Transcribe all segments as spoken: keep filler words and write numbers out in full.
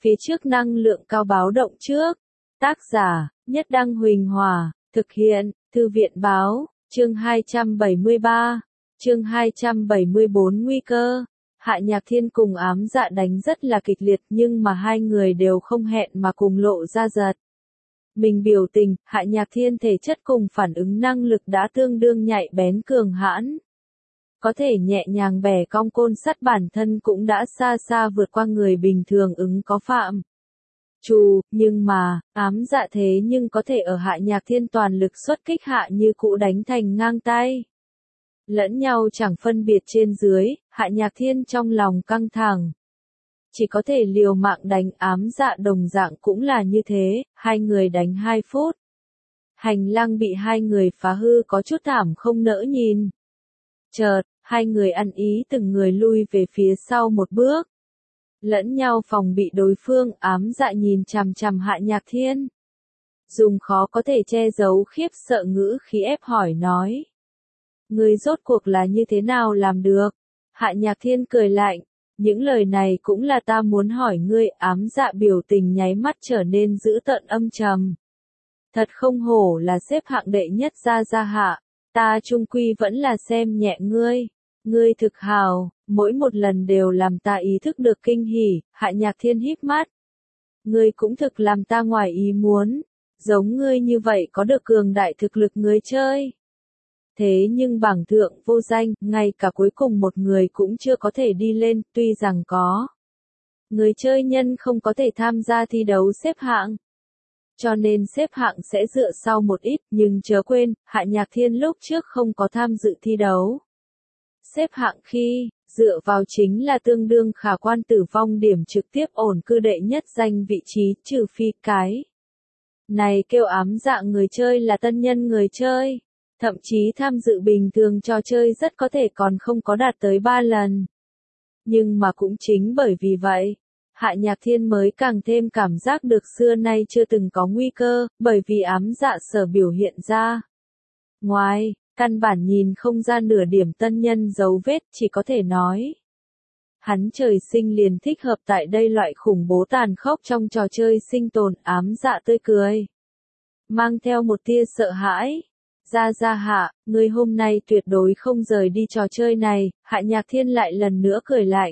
Phía trước năng lượng cao báo động trước. Tác giả, Nhất Đăng Huỳnh Hòa, thực hiện, Thư viện báo, chương hai trăm bảy mươi ba, chương hai trăm bảy mươi bốn nguy cơ. Hạ Nhạc Thiên cùng Ám Dạ đánh rất là kịch liệt nhưng mà hai người đều không hẹn mà cùng lộ ra giật. Mình biểu tình, Hạ Nhạc Thiên thể chất cùng phản ứng năng lực đã tương đương nhạy bén cường hãn. Có thể nhẹ nhàng bẻ cong côn sắt bản thân cũng đã xa xa vượt qua người bình thường ứng có phạm. Chù, nhưng mà, Ám Dạ thế nhưng có thể ở Hạ Nhạc Thiên toàn lực xuất kích hạ như cũ đánh thành ngang tay. Lẫn nhau chẳng phân biệt trên dưới, Hạ Nhạc Thiên trong lòng căng thẳng. Chỉ có thể liều mạng đánh Ám Dạ đồng dạng cũng là như thế, hai người đánh hai phút. Hành lang bị hai người phá hư có chút thảm không nỡ nhìn. Chợt, hai người ăn ý từng người lui về phía sau một bước. Lẫn nhau phòng bị đối phương, Ám Dạ nhìn chằm chằm Hạ Nhạc Thiên. Dùng khó có thể che giấu khiếp sợ ngữ khí ép hỏi nói. Ngươi rốt cuộc là như thế nào làm được? Hạ Nhạc Thiên cười lạnh. Những lời này cũng là ta muốn hỏi ngươi. Ám Dạ biểu tình nháy mắt trở nên dữ tợn âm trầm. Thật không hổ là xếp hạng đệ nhất gia gia hạ. Ta chung quy vẫn là xem nhẹ ngươi. Ngươi thực hào, mỗi một lần đều làm ta ý thức được kinh hỉ. Hạ Nhạc Thiên híp mắt. Ngươi cũng thực làm ta ngoài ý muốn. Giống ngươi như vậy có được cường đại thực lực người chơi. Thế nhưng bảng thượng vô danh, ngay cả cuối cùng một người cũng chưa có thể đi lên, tuy rằng có. Người chơi nhân không có thể tham gia thi đấu xếp hạng. Cho nên xếp hạng sẽ dựa sau một ít, nhưng chớ quên, Hạ Nhạc Thiên lúc trước không có tham dự thi đấu. Xếp hạng khi, dựa vào chính là tương đương khả quan tử vong điểm trực tiếp ổn cư đệ nhất danh vị trí, trừ phi cái. Này kêu Ám Dạ người chơi là tân nhân người chơi. Thậm chí tham dự bình thường trò chơi rất có thể còn không có đạt tới ba lần. Nhưng mà cũng chính bởi vì vậy, Hạ Nhạc Thiên mới càng thêm cảm giác được xưa nay chưa từng có nguy cơ, bởi vì Ám Dạ sở biểu hiện ra. Ngoài, căn bản nhìn không ra nửa điểm tân nhân dấu vết, chỉ có thể nói. Hắn trời sinh liền thích hợp tại đây loại khủng bố tàn khốc trong trò chơi sinh tồn. Ám Dạ tươi cười, mang theo một tia sợ hãi. Gia Gia Hạ, ngươi hôm nay tuyệt đối không rời đi trò chơi này. Hạ Nhạc Thiên lại lần nữa cười lạnh.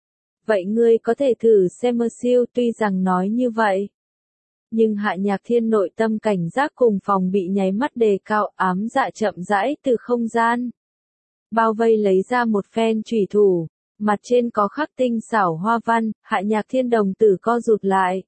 Vậy ngươi có thể thử xem mơ siêu, tuy rằng nói như vậy. Nhưng Hạ Nhạc Thiên nội tâm cảnh giác cùng phòng bị nháy mắt đề cao. Ám Dạ chậm rãi từ không gian. Bao vây lấy ra một phen chủy thủ. Mặt trên có khắc tinh xảo hoa văn. Hạ Nhạc Thiên đồng tử co rụt lại.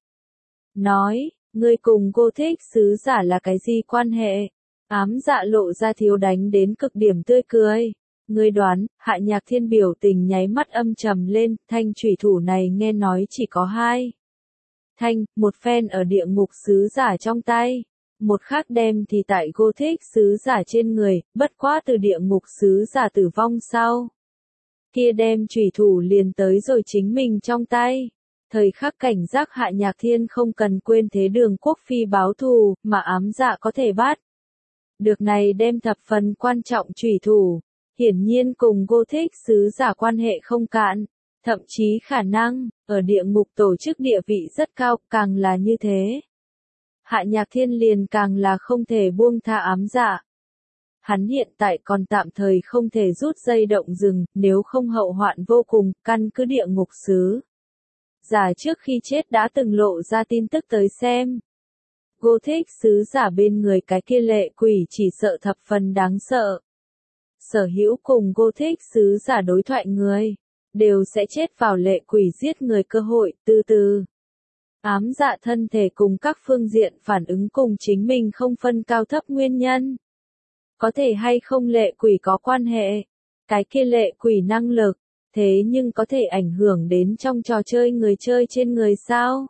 Nói, ngươi cùng Gothic sứ giả là cái gì quan hệ? Ám Dạ lộ ra thiếu đánh đến cực điểm tươi cười. Ngươi đoán, Hạ Nhạc Thiên biểu tình nháy mắt âm trầm lên, thanh chủy thủ này nghe nói chỉ có hai. Thanh, một phen ở địa ngục sứ giả trong tay, một khác đem thì tại Gothic sứ giả trên người, bất quá từ địa ngục sứ giả tử vong sau. Kia đem chủy thủ liền tới rồi chính mình trong tay. Thời khắc cảnh giác Hạ Nhạc Thiên không cần quên thế đường quốc phi báo thù, mà Ám Dạ có thể bắt. Được này đem thập phần quan trọng chủy thủ, hiển nhiên cùng Gothic sứ giả quan hệ không cạn, thậm chí khả năng, ở địa ngục tổ chức địa vị rất cao, càng là như thế. Hạ Nhạc Thiên liền càng là không thể buông tha Ám Dạ. Hắn hiện tại còn tạm thời không thể rút dây động rừng, nếu không hậu hoạn vô cùng, căn cứ địa ngục sứ giả trước khi chết đã từng lộ ra tin tức tới xem. Gothic sứ giả bên người cái kia lệ quỷ chỉ sợ thập phần đáng sợ. Sở hữu cùng Gothic sứ giả đối thoại người, đều sẽ chết vào lệ quỷ giết người cơ hội, từ từ. Ám Dạ thân thể cùng các phương diện phản ứng cùng chính mình không phân cao thấp nguyên nhân. Có thể hay không lệ quỷ có quan hệ, cái kia lệ quỷ năng lực, thế nhưng có thể ảnh hưởng đến trong trò chơi người chơi trên người sao?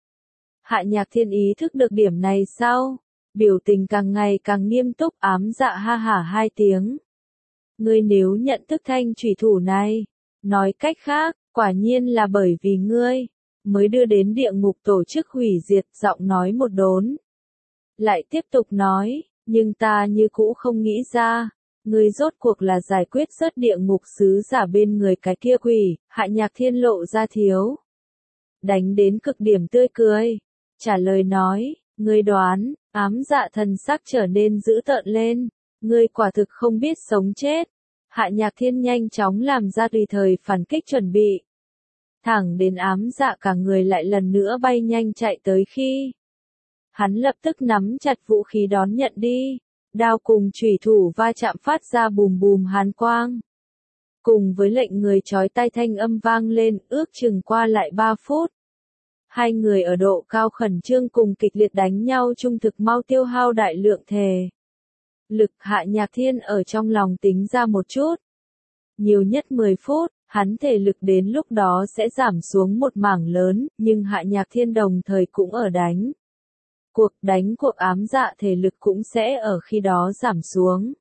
Hạ Nhạc Thiên ý thức được điểm này sau, biểu tình càng ngày càng nghiêm túc. Ám Dạ ha hả hai tiếng. Ngươi nếu nhận thức thanh chủy thủ này, nói cách khác, quả nhiên là bởi vì ngươi, mới đưa đến địa ngục tổ chức hủy diệt. Giọng nói một đốn. Lại tiếp tục nói, nhưng ta như cũ không nghĩ ra, ngươi rốt cuộc là giải quyết rớt địa ngục sứ giả bên người cái kia quỷ. Hạ Nhạc Thiên lộ ra thiếu đánh đến cực điểm tươi cười. Trả lời nói, ngươi đoán, ám dạ thần sắc trở nên dữ tợn lên. Ngươi quả thực không biết sống chết. Hạ Nhạc Thiên nhanh chóng làm ra tùy thời phản kích chuẩn bị. Thẳng đến ám dạ cả người lại lần nữa bay nhanh chạy tới khi. Hắn lập tức nắm chặt vũ khí đón nhận đi. Đao cùng chủy thủ va chạm phát ra bùm bùm hàn quang. Cùng với lệnh người chói tai thanh âm vang lên, ước chừng qua lại ba phút. Hai người ở độ cao khẩn trương cùng kịch liệt đánh nhau trung thực mau tiêu hao đại lượng thể lực. Hạ Nhạc Thiên ở trong lòng tính ra một chút. Nhiều nhất mười phút, hắn thể lực đến lúc đó sẽ giảm xuống một mảng lớn, nhưng Hạ Nhạc Thiên đồng thời cũng ở đánh. Cuộc đánh cuộc ám dạ thể lực cũng sẽ ở khi đó giảm xuống.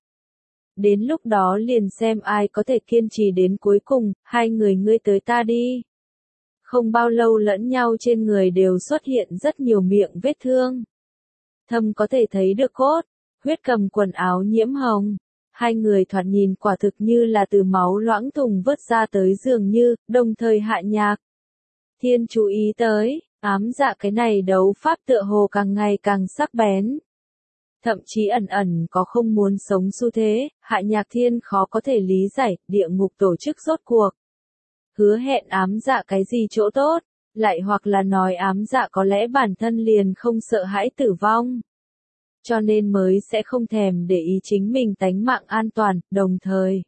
Đến lúc đó liền xem ai có thể kiên trì đến cuối cùng, hai người ngươi tới ta đi. Không bao lâu lẫn nhau trên người đều xuất hiện rất nhiều miệng vết thương. Thâm có thể thấy được cốt, huyết cầm quần áo nhiễm hồng. Hai người thoạt nhìn quả thực như là từ máu loãng thùng vớt ra tới dường như, đồng thời Hạ Nhạc Thiên chú ý tới, ám dạ cái này đấu pháp tựa hồ càng ngày càng sắc bén. Thậm chí ẩn ẩn có không muốn sống xu thế, Hạ Nhạc Thiên khó có thể lý giải, địa ngục tổ chức rốt cuộc. Hứa hẹn ám dạ cái gì chỗ tốt, lại hoặc là nói ám dạ có lẽ bản thân liền không sợ hãi tử vong. Cho nên mới sẽ không thèm để ý chính mình tánh mạng an toàn, đồng thời.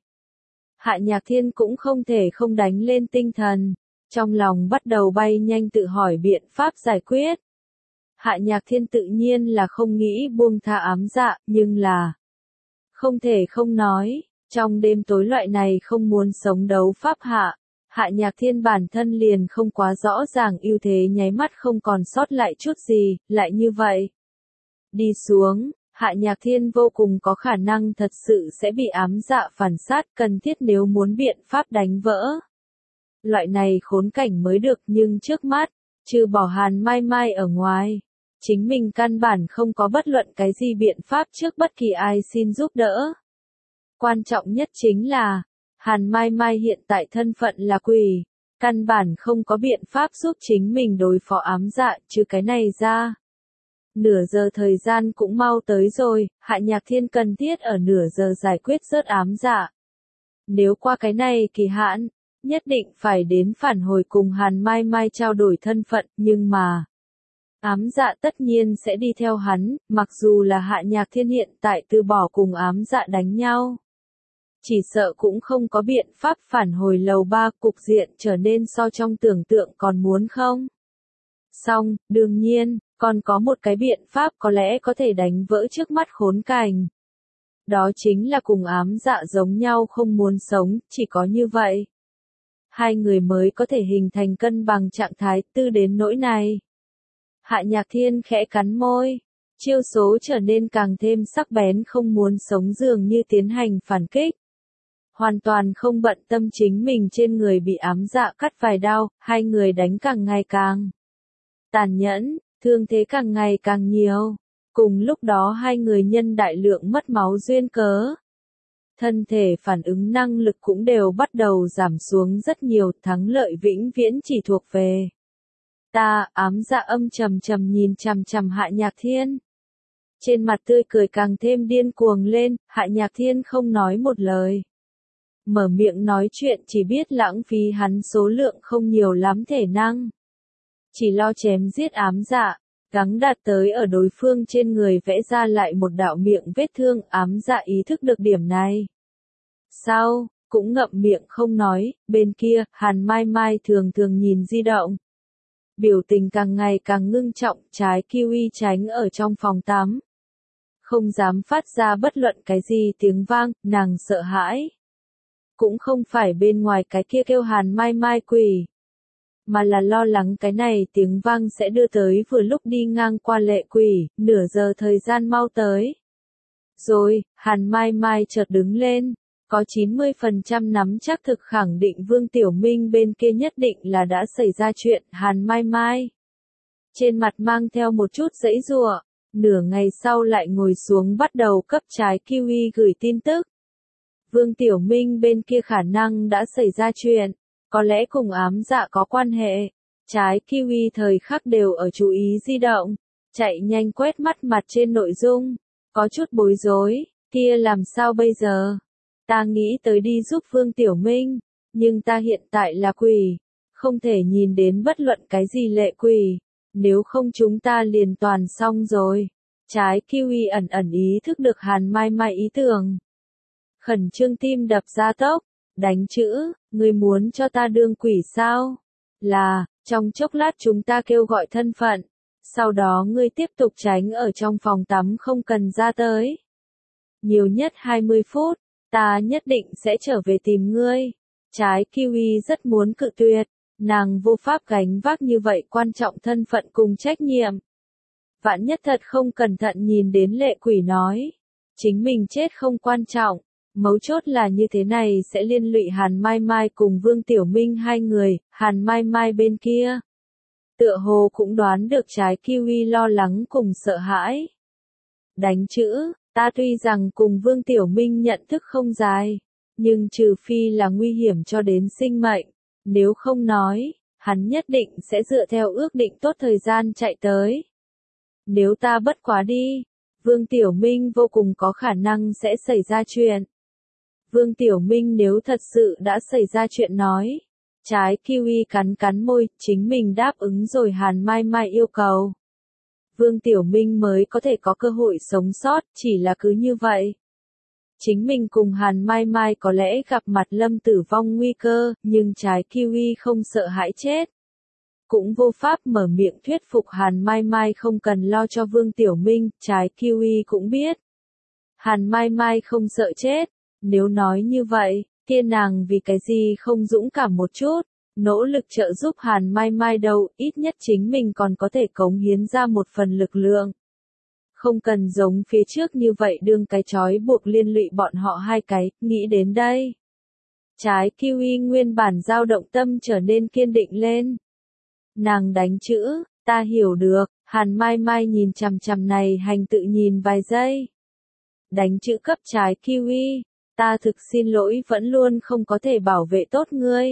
Hạ Nhạc Thiên cũng không thể không đánh lên tinh thần, trong lòng bắt đầu bay nhanh tự hỏi biện pháp giải quyết. Hạ Nhạc Thiên tự nhiên là không nghĩ buông tha ám dạ, nhưng là không thể không nói, trong đêm tối loại này không muốn sống đấu pháp hạ, Hạ Nhạc Thiên bản thân liền không quá rõ ràng ưu thế nháy mắt không còn sót lại chút gì, lại như vậy. Đi xuống, Hạ Nhạc Thiên vô cùng có khả năng thật sự sẽ bị ám dạ phản sát cần thiết nếu muốn biện pháp đánh vỡ. Loại này khốn cảnh mới được nhưng trước mắt, trừ bỏ Hàn Mai Mai ở ngoài. Chính mình căn bản không có bất luận cái gì biện pháp trước bất kỳ ai xin giúp đỡ. Quan trọng nhất chính là, Hàn Mai Mai hiện tại thân phận là quỷ, căn bản không có biện pháp giúp chính mình đối phó ám dạ trừ cái này ra. Nửa giờ thời gian cũng mau tới rồi, Hạ Nhạc Thiên cần thiết ở nửa giờ giải quyết rớt ám dạ. Nếu qua cái này kỳ hạn, nhất định phải đến phản hồi cùng Hàn Mai Mai trao đổi thân phận, nhưng mà ám dạ tất nhiên sẽ đi theo hắn, mặc dù là Hạ Nhạc Thiên hiện tại từ bỏ cùng ám dạ đánh nhau. Chỉ sợ cũng không có biện pháp phản hồi lầu ba, cục diện trở nên so trong tưởng tượng còn muốn không. Xong, đương nhiên, còn có một cái biện pháp có lẽ có thể đánh vỡ trước mắt khốn cảnh. Đó chính là cùng ám dạ giống nhau không muốn sống, chỉ có như vậy. Hai người mới có thể hình thành cân bằng trạng thái tư đến nỗi này. Hạ Nhạc Thiên khẽ cắn môi, chiêu số trở nên càng thêm sắc bén không muốn sống dường như tiến hành phản kích. Hoàn toàn không bận tâm chính mình trên người bị ám dạ cắt vài đao, hai người đánh càng ngày càng tàn nhẫn, thương thế càng ngày càng nhiều. Cùng lúc đó hai người nhân đại lượng mất máu duyên cớ. Thân thể phản ứng năng lực cũng đều bắt đầu giảm xuống rất nhiều, thắng lợi vĩnh viễn chỉ thuộc về ta. Ám dạ âm trầm trầm nhìn chằm chằm Hạ Nhạc Thiên. Trên mặt tươi cười càng thêm điên cuồng lên, Hạ Nhạc Thiên không nói một lời. Mở miệng nói chuyện chỉ biết lãng phí hắn số lượng không nhiều lắm thể năng. Chỉ lo chém giết ám dạ, gắng đạt tới ở đối phương trên người vẽ ra lại một đạo miệng vết thương. Ám dạ ý thức được điểm này. Sau, cũng ngậm miệng không nói, bên kia, Hàn Mai Mai thường thường nhìn di động. Biểu tình càng ngày càng ngưng trọng, trái kiwi tránh ở trong phòng tắm. Không dám phát ra bất luận cái gì tiếng vang, nàng sợ hãi. Cũng không phải bên ngoài cái kia kêu Hàn Mai Mai quỷ, mà là lo lắng cái này tiếng vang sẽ đưa tới vừa lúc đi ngang qua lệ quỷ, nửa giờ thời gian mau tới. Rồi, Hàn Mai Mai chợt đứng lên, có chín mươi phần trăm nắm chắc thực khẳng định Vương Tiểu Minh bên kia nhất định là đã xảy ra chuyện. Hàn Mai Mai trên mặt mang theo một chút giãy giụa, nửa ngày sau lại ngồi xuống bắt đầu cấp trái kiwi gửi tin tức. Vương Tiểu Minh bên kia khả năng đã xảy ra chuyện, có lẽ cùng ám dạ có quan hệ. Trái kiwi thời khắc đều ở chú ý di động, chạy nhanh quét mắt mặt trên nội dung, có chút bối rối, kia làm sao bây giờ? Ta nghĩ tới đi giúp Vương Tiểu Minh, nhưng ta hiện tại là quỷ, không thể nhìn đến bất luận cái gì lệ quỷ, nếu không chúng ta liền toàn xong rồi. Trái kiwi ẩn ẩn ý thức được Hàn Mai Mai ý tưởng. Khẩn trương tim đập ra tốc, đánh chữ, ngươi muốn cho ta đương quỷ sao? Là, trong chốc lát chúng ta kêu gọi thân phận, sau đó ngươi tiếp tục tránh ở trong phòng tắm không cần ra tới. Nhiều nhất hai mươi phút, ta nhất định sẽ trở về tìm ngươi. Trái kiwi rất muốn cự tuyệt, nàng vô pháp gánh vác như vậy quan trọng thân phận cùng trách nhiệm. Vạn nhất thật không cẩn thận nhìn đến lệ quỷ nói, chính mình chết không quan trọng, mấu chốt là như thế này sẽ liên lụy Hàn Mai Mai cùng Vương Tiểu Minh hai người, Hàn Mai Mai bên kia. Tựa hồ cũng đoán được trái kiwi lo lắng cùng sợ hãi. Đánh chữ, ta tuy rằng cùng Vương Tiểu Minh nhận thức không dài, nhưng trừ phi là nguy hiểm cho đến sinh mệnh, nếu không nói, hắn nhất định sẽ dựa theo ước định tốt thời gian chạy tới. Nếu ta bất quá đi, Vương Tiểu Minh vô cùng có khả năng sẽ xảy ra chuyện. Vương Tiểu Minh nếu thật sự đã xảy ra chuyện nói, trái kiwi cắn cắn môi, chính mình đáp ứng rồi Hàn Mai Mai yêu cầu. Vương Tiểu Minh mới có thể có cơ hội sống sót, chỉ là cứ như vậy. Chính mình cùng Hàn Mai Mai có lẽ gặp mặt lâm tử vong nguy cơ, nhưng trái kiwi không sợ hãi chết. Cũng vô pháp mở miệng thuyết phục Hàn Mai Mai không cần lo cho Vương Tiểu Minh, trái kiwi cũng biết. Hàn Mai Mai không sợ chết, nếu nói như vậy, kia nàng vì cái gì không dũng cảm một chút, nỗ lực trợ giúp Hàn Mai Mai đâu, ít nhất chính mình còn có thể cống hiến ra một phần lực lượng. Không cần giống phía trước như vậy đương cái trói buộc liên lụy bọn họ hai cái, nghĩ đến đây. Trái kiwi nguyên bản dao động tâm trở nên kiên định lên. Nàng đánh chữ, ta hiểu được, Hàn Mai Mai nhìn chằm chằm này hành tự nhìn vài giây. Đánh chữ cấp trái kiwi, ta thực xin lỗi vẫn luôn không có thể bảo vệ tốt ngươi.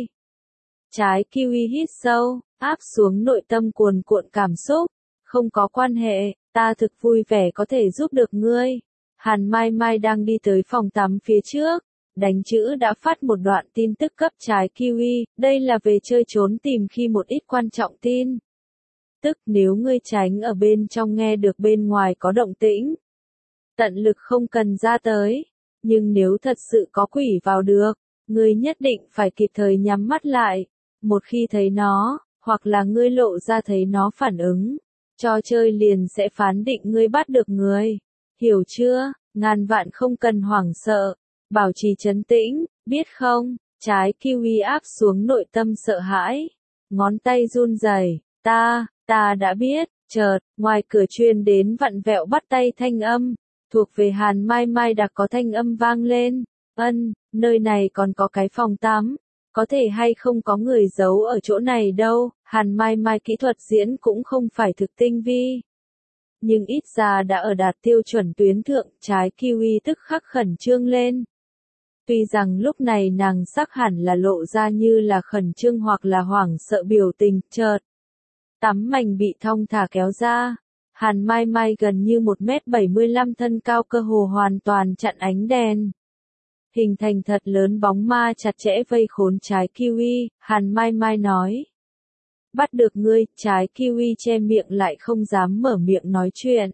Trái kiwi hít sâu, áp xuống nội tâm cuồn cuộn cảm xúc, không có quan hệ, ta thực vui vẻ có thể giúp được ngươi. Hàn Mai Mai đang đi tới phòng tắm phía trước, đánh chữ đã phát một đoạn tin tức cấp trái kiwi, đây là về chơi trốn tìm khi một ít quan trọng tin. Tức nếu ngươi tránh ở bên trong nghe được bên ngoài có động tĩnh, tận lực không cần ra tới, nhưng nếu thật sự có quỷ vào được, ngươi nhất định phải kịp thời nhắm mắt lại, một khi thấy nó, hoặc là ngươi lộ ra thấy nó phản ứng, trò chơi liền sẽ phán định ngươi bắt được người. Hiểu chưa? Ngàn vạn không cần hoảng sợ, bảo trì trấn tĩnh, biết không? Trái kiwi áp xuống nội tâm sợ hãi, ngón tay run rẩy, ta, ta đã biết, chợt, ngoài cửa truyền đến vặn vẹo bắt tay thanh âm, thuộc về Hàn Mai Mai đã có thanh âm vang lên, ân, nơi này còn có cái phòng tắm, có thể hay không có người giấu ở chỗ này đâu, Hàn Mai Mai kỹ thuật diễn cũng không phải thực tinh vi. Nhưng ít ra đã ở đạt tiêu chuẩn tuyến thượng, trái kiwi tức khắc khẩn trương lên. Tuy rằng lúc này nàng sắc hẳn là lộ ra như là khẩn trương hoặc là hoảng sợ biểu tình, chợt. Tắm mảnh bị thong thả kéo ra. Hàn Mai Mai gần như một mét bảy mươi lăm thân cao cơ hồ hoàn toàn chặn ánh đèn. Hình thành thật lớn bóng ma chặt chẽ vây khốn trái kiwi, Hàn Mai Mai nói. Bắt được ngươi, trái kiwi che miệng lại không dám mở miệng nói chuyện.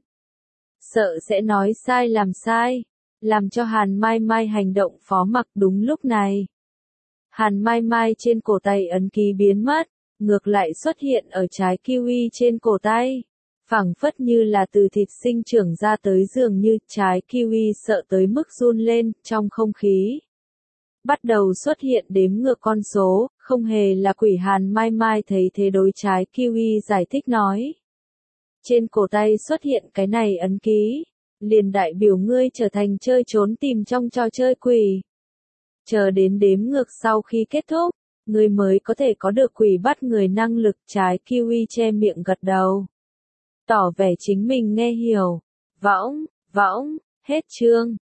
Sợ sẽ nói sai làm sai, làm cho Hàn Mai Mai hành động phó mặc đúng lúc này. Hàn Mai Mai trên cổ tay ấn ký biến mất, ngược lại xuất hiện ở trái kiwi trên cổ tay. Phảng phất như là từ thịt sinh trưởng ra tới dường như trái kiwi sợ tới mức run lên trong không khí. Bắt đầu xuất hiện đếm ngược con số, không hề là quỷ. Hàn Mai Mai thấy thế đối trái kiwi giải thích nói. Trên cổ tay xuất hiện cái này ấn ký, liền đại biểu ngươi trở thành chơi trốn tìm trong trò chơi quỷ. Chờ đến đếm ngược sau khi kết thúc, ngươi mới có thể có được quỷ bắt người năng lực. Trái kiwi che miệng gật đầu. Tỏ vẻ chính mình nghe hiểu. Võng, võng, hết chương.